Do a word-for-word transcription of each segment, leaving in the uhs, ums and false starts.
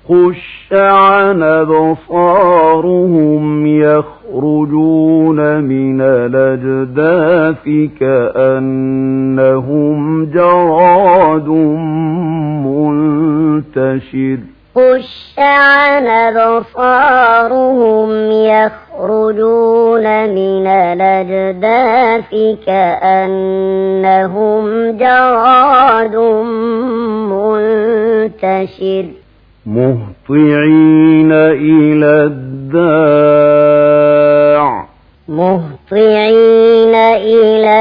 خش عن أبصارهم يخرجون من الأجداث كأنهم جراد منتشر خش عن أبصارهم يخرجون من الأجداث كأنهم جراد منتشر مهطعين إلى الداع مهطعين إلى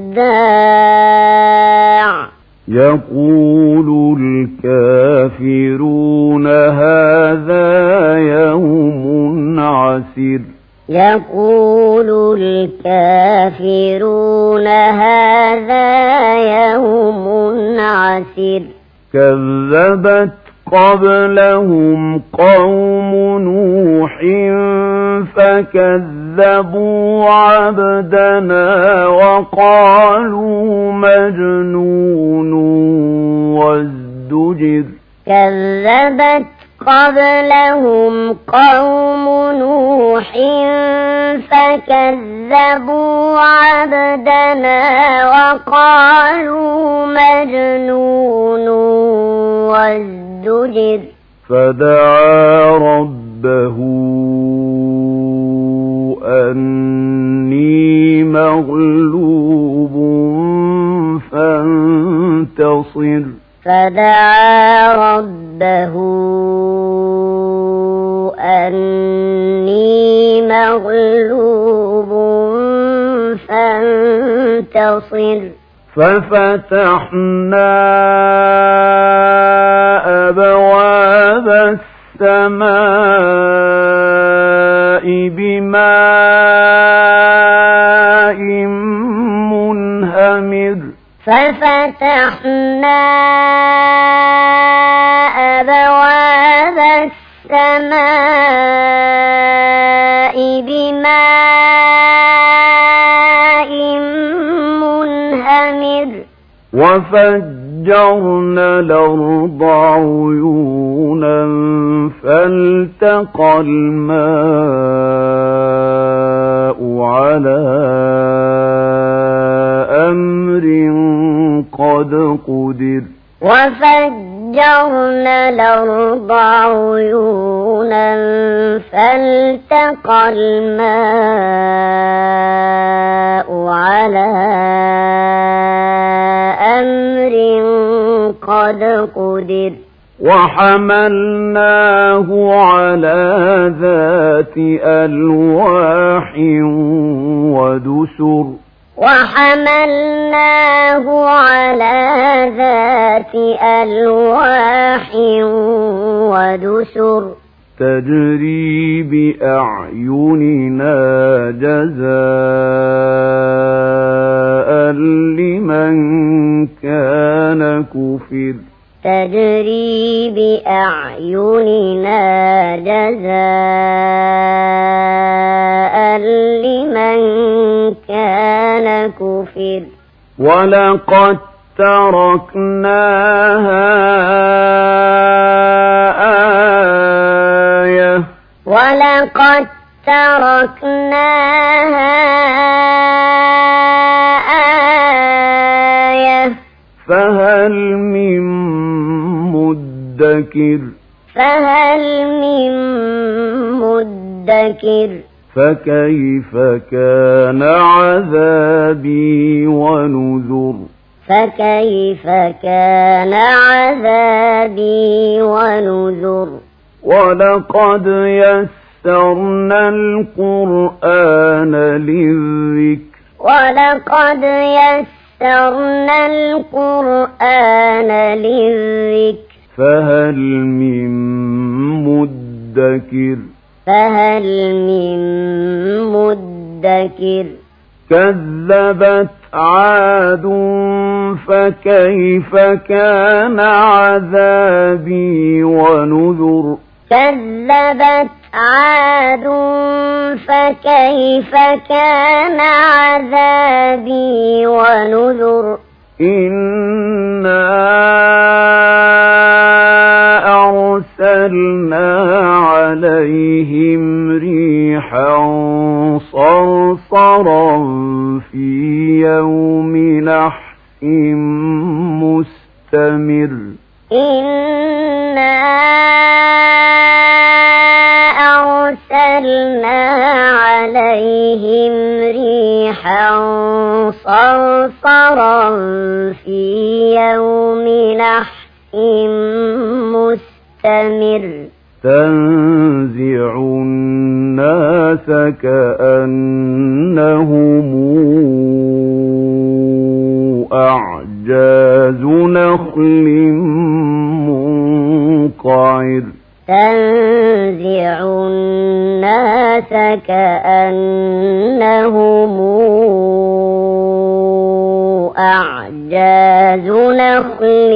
الداع يقول الكافرون هذا يوم عسير يقول الكافرون هذا يوم عسير كذبت قبلهم قوم نوح فكذبوا عبدنا وقالوا مجنون وازدجر كذبت قبلهم قوم نوح فكذبوا عبدنا وقالوا مجنون وازدجر فدعا ربه أني مغلوب فانتصر فدعا ربه أني مغلوب فانتصر ففتحنا أبواب السماء بماء منهمر ففتحنا أبواب السماء بماء منهمر وفجرنا الأرض عيونا فالتقى الماء على أمر قد قدر وفجرنا الأرض عيونا فالتقى الماء على أمر قد قدر وحملناه على ذات ألواح ودسر وحملناه على ذات ألواح ودسر تجري بأعيننا جزاء لمن كان كفر تجري بأعيننا جزاء لمن كان كفر ولقد تركناها آية ولقد تركناها آية فهل من مدكر فهل من مدكر فكيف كان عذابي ونذر فكيف كان عذابي ونذر ولقد يسرنا القرآن للذكر ولقد يسرنا القرآن للذكر فهل من مدكر فهل من مدكر كذبت عاد فكيف كان عذابي ونذر كذبت عاد فكيف كان عذابي ونذر إنا أرسلنا عليهم ريحا صرصرا في يوم نحس مستمر إنا أرسلنا عليهم ريحا صرصرا في يوم نحس مستمر تنزع الناس كأنهم أعجاز نخل منقعر تنزع الناس كأنهم أعجاز نخل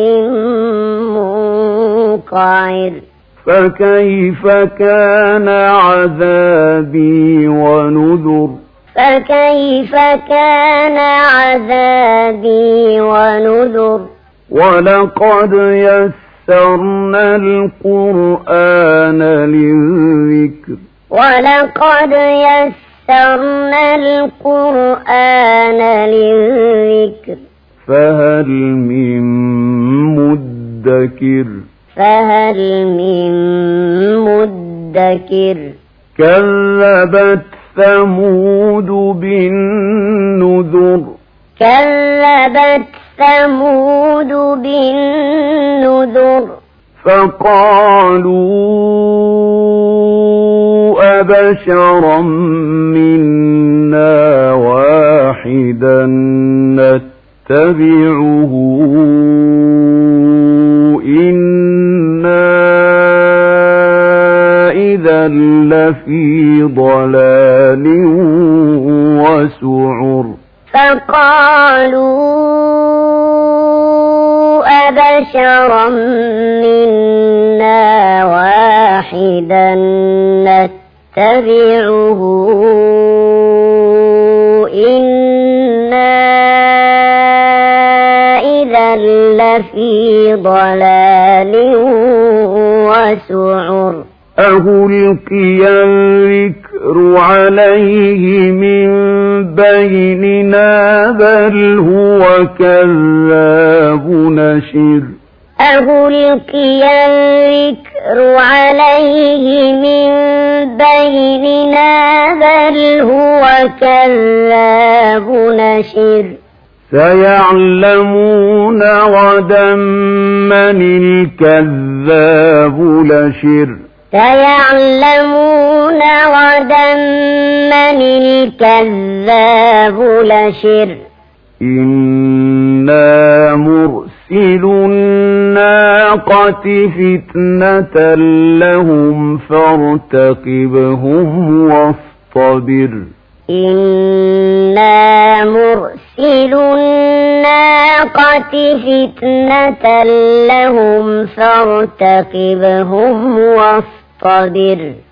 منقعر فكيف كان عذابي ونذر فكيف كان عذابي ونذر ولقد يسرنا القرآن للذكر ولقد يسرنا القرآن للذكر فهل من مدكر فهل من مدكر كذبت ثمود بالنذر كذبت ثمود بالنذر فقالوا أبشرا منا واحدا نتبعه إنا إذا لفي ضلال وسعر فقالوا أبشرا منا واحدا نتبعه إنا إذا لفي ضلال وسعر أهلقي الذكر عليه من بيننا بل هو كذاب نشر أهلقي الذكر عليه من بيننا بل هو كذاب نشر سيعلمون غدا من الكذاب لشر سيعلمون غدا من الكذاب لشر إنا مرسل الناقة فتنة لهم فارتقبهم واصطبر إنا مرسل الناقة فتنة لهم فارتقبهم واصطبر